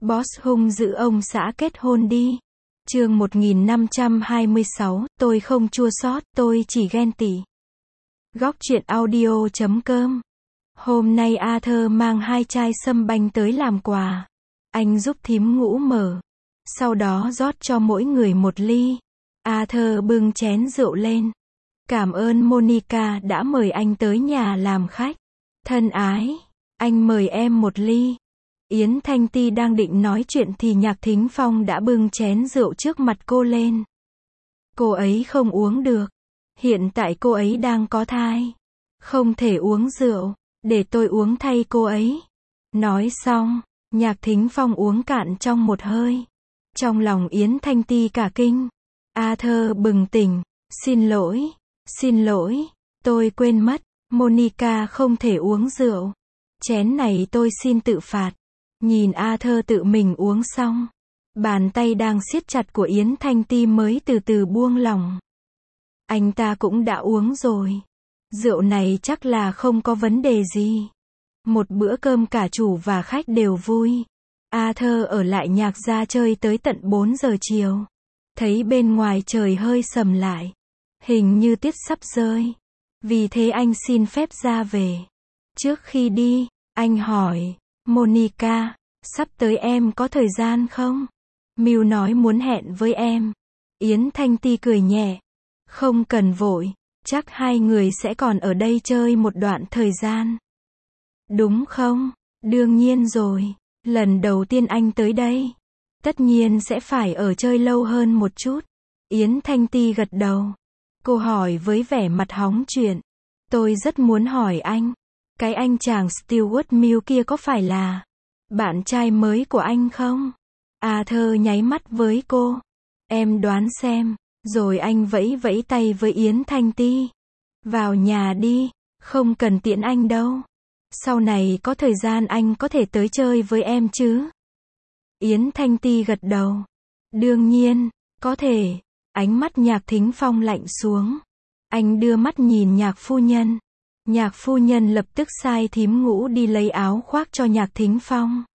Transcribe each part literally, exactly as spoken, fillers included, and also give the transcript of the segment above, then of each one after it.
Boss hung dữ ông xã kết hôn đi. Chương một nghìn năm trăm hai mươi sáu, tôi không chua xót, tôi chỉ ghen tị. Góc truyện audio chấm com. Hôm nay Arthur mang hai chai sâm banh tới làm quà. Anh giúp thím Ngũ mở. Sau đó rót cho mỗi người một ly. Arthur bưng chén rượu lên. Cảm ơn Monica đã mời anh tới nhà làm khách. Thân ái, anh mời em một ly. Yến Thanh Ti đang định nói chuyện thì Nhạc Thính Phong đã bưng chén rượu trước mặt cô lên. Cô ấy không uống được. Hiện tại cô ấy đang có thai. Không thể uống rượu. Để tôi uống thay cô ấy. Nói xong, Nhạc Thính Phong uống cạn trong một hơi. Trong lòng Yến Thanh Ti cả kinh. Arthur bừng tỉnh. Xin lỗi, xin lỗi, tôi quên mất, Monica không thể uống rượu. Chén này tôi xin tự phạt. Nhìn Arthur tự mình uống xong. Bàn tay đang siết chặt của Yến Thanh Ti mới từ từ buông lỏng. Anh ta cũng đã uống rồi. Rượu này chắc là không có vấn đề gì. Một bữa cơm cả chủ và khách đều vui. Arthur ở lại Nhạc gia chơi tới tận bốn giờ chiều. Thấy bên ngoài trời hơi sầm lại. Hình như tiết sắp rơi. Vì thế anh xin phép ra về. Trước khi đi, anh hỏi, Monica, sắp tới em có thời gian không? Miu nói muốn hẹn với em. Yến Thanh Ti cười nhẹ. Không cần vội, chắc hai người sẽ còn ở đây chơi một đoạn thời gian. Đúng không? Đương nhiên rồi, lần đầu tiên anh tới đây. Tất nhiên sẽ phải ở chơi lâu hơn một chút. Yến Thanh Ti gật đầu. Cô hỏi với vẻ mặt hóng chuyện. Tôi rất muốn hỏi anh. Cái anh chàng Stewart Mill kia có phải là bạn trai mới của anh không? Arthur nháy mắt với cô. Em đoán xem. Rồi anh vẫy vẫy tay với Yến Thanh Ti. Vào nhà đi. Không cần tiễn anh đâu. Sau này có thời gian anh có thể tới chơi với em chứ? Yến Thanh Ti gật đầu. Đương nhiên, có thể. Ánh mắt Nhạc Thính Phong lạnh xuống. Anh đưa mắt nhìn Nhạc phu nhân. Nhạc phu nhân lập tức sai thím Ngũ đi lấy áo khoác cho Nhạc Thính Phong.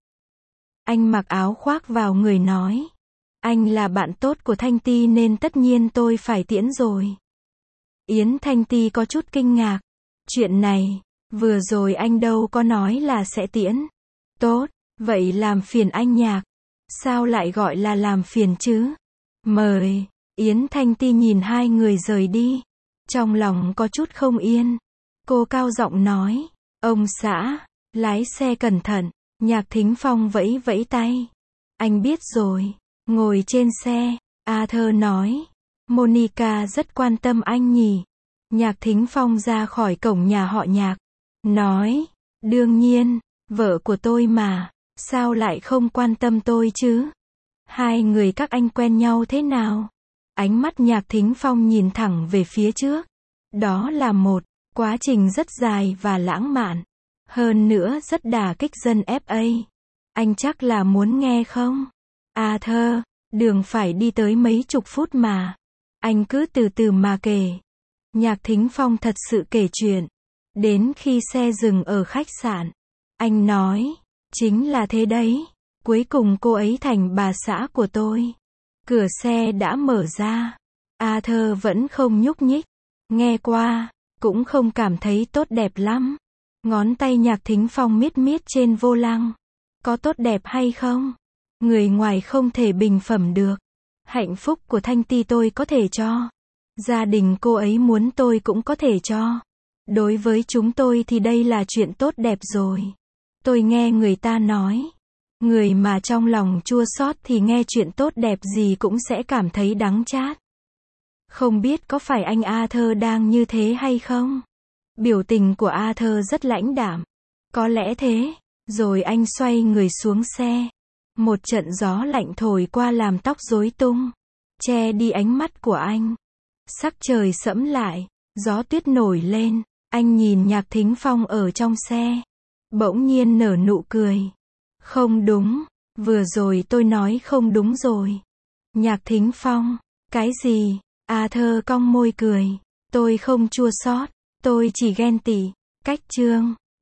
Anh mặc áo khoác vào người nói. Anh là bạn tốt của Thanh Ti nên tất nhiên tôi phải tiễn rồi. Yến Thanh Ti có chút kinh ngạc. Chuyện này, vừa rồi anh đâu có nói là sẽ tiễn. Tốt, vậy làm phiền anh Nhạc. Sao lại gọi là làm phiền chứ? Mời. Yến Thanh Ti nhìn hai người rời đi. Trong lòng có chút không yên. Cô cao giọng nói. Ông xã, lái xe cẩn thận. Nhạc Thính Phong vẫy vẫy tay. Anh biết rồi. Ngồi trên xe. Arthur nói. Monica rất quan tâm anh nhỉ. Nhạc Thính Phong ra khỏi cổng nhà họ Nhạc. Nói. Đương nhiên, vợ của tôi mà. Sao lại không quan tâm tôi chứ? Hai người các anh quen nhau thế nào? Ánh mắt Nhạc Thính Phong nhìn thẳng về phía trước. Đó là một quá trình rất dài và lãng mạn. Hơn nữa rất đả kích dân ép a. Anh chắc là muốn nghe không? Arthur, đường phải đi tới mấy chục phút mà. Anh cứ từ từ mà kể. Nhạc Thính Phong thật sự kể chuyện. Đến khi xe dừng ở khách sạn. Anh nói. Chính là thế đấy. Cuối cùng cô ấy thành bà xã của tôi. Cửa xe đã mở ra. Arthur vẫn không nhúc nhích. Nghe qua, cũng không cảm thấy tốt đẹp lắm. Ngón tay Nhạc Thính Phong miết miết trên vô lăng. Có tốt đẹp hay không? Người ngoài không thể bình phẩm được. Hạnh phúc của Thanh Ti tôi có thể cho. Gia đình cô ấy muốn tôi cũng có thể cho. Đối với chúng tôi thì đây là chuyện tốt đẹp rồi. Tôi nghe người ta nói. Người mà trong lòng chua xót thì nghe chuyện tốt đẹp gì cũng sẽ cảm thấy đắng chát. Không biết có phải anh Arthur đang như thế hay không? Biểu tình của Arthur rất lãnh đạm. Có lẽ thế. Rồi anh xoay người xuống xe. Một trận gió lạnh thổi qua làm tóc rối tung. Che đi ánh mắt của anh. Sắc trời sẫm lại. Gió tuyết nổi lên. Anh nhìn Nhạc Thính Phong ở trong xe. Bỗng nhiên nở nụ cười. Không đúng. Vừa rồi tôi nói không đúng rồi. Nhạc Thính Phong. Cái gì? Arthur cong môi cười. Tôi không chua xót. Tôi chỉ ghen tị. Cách chương.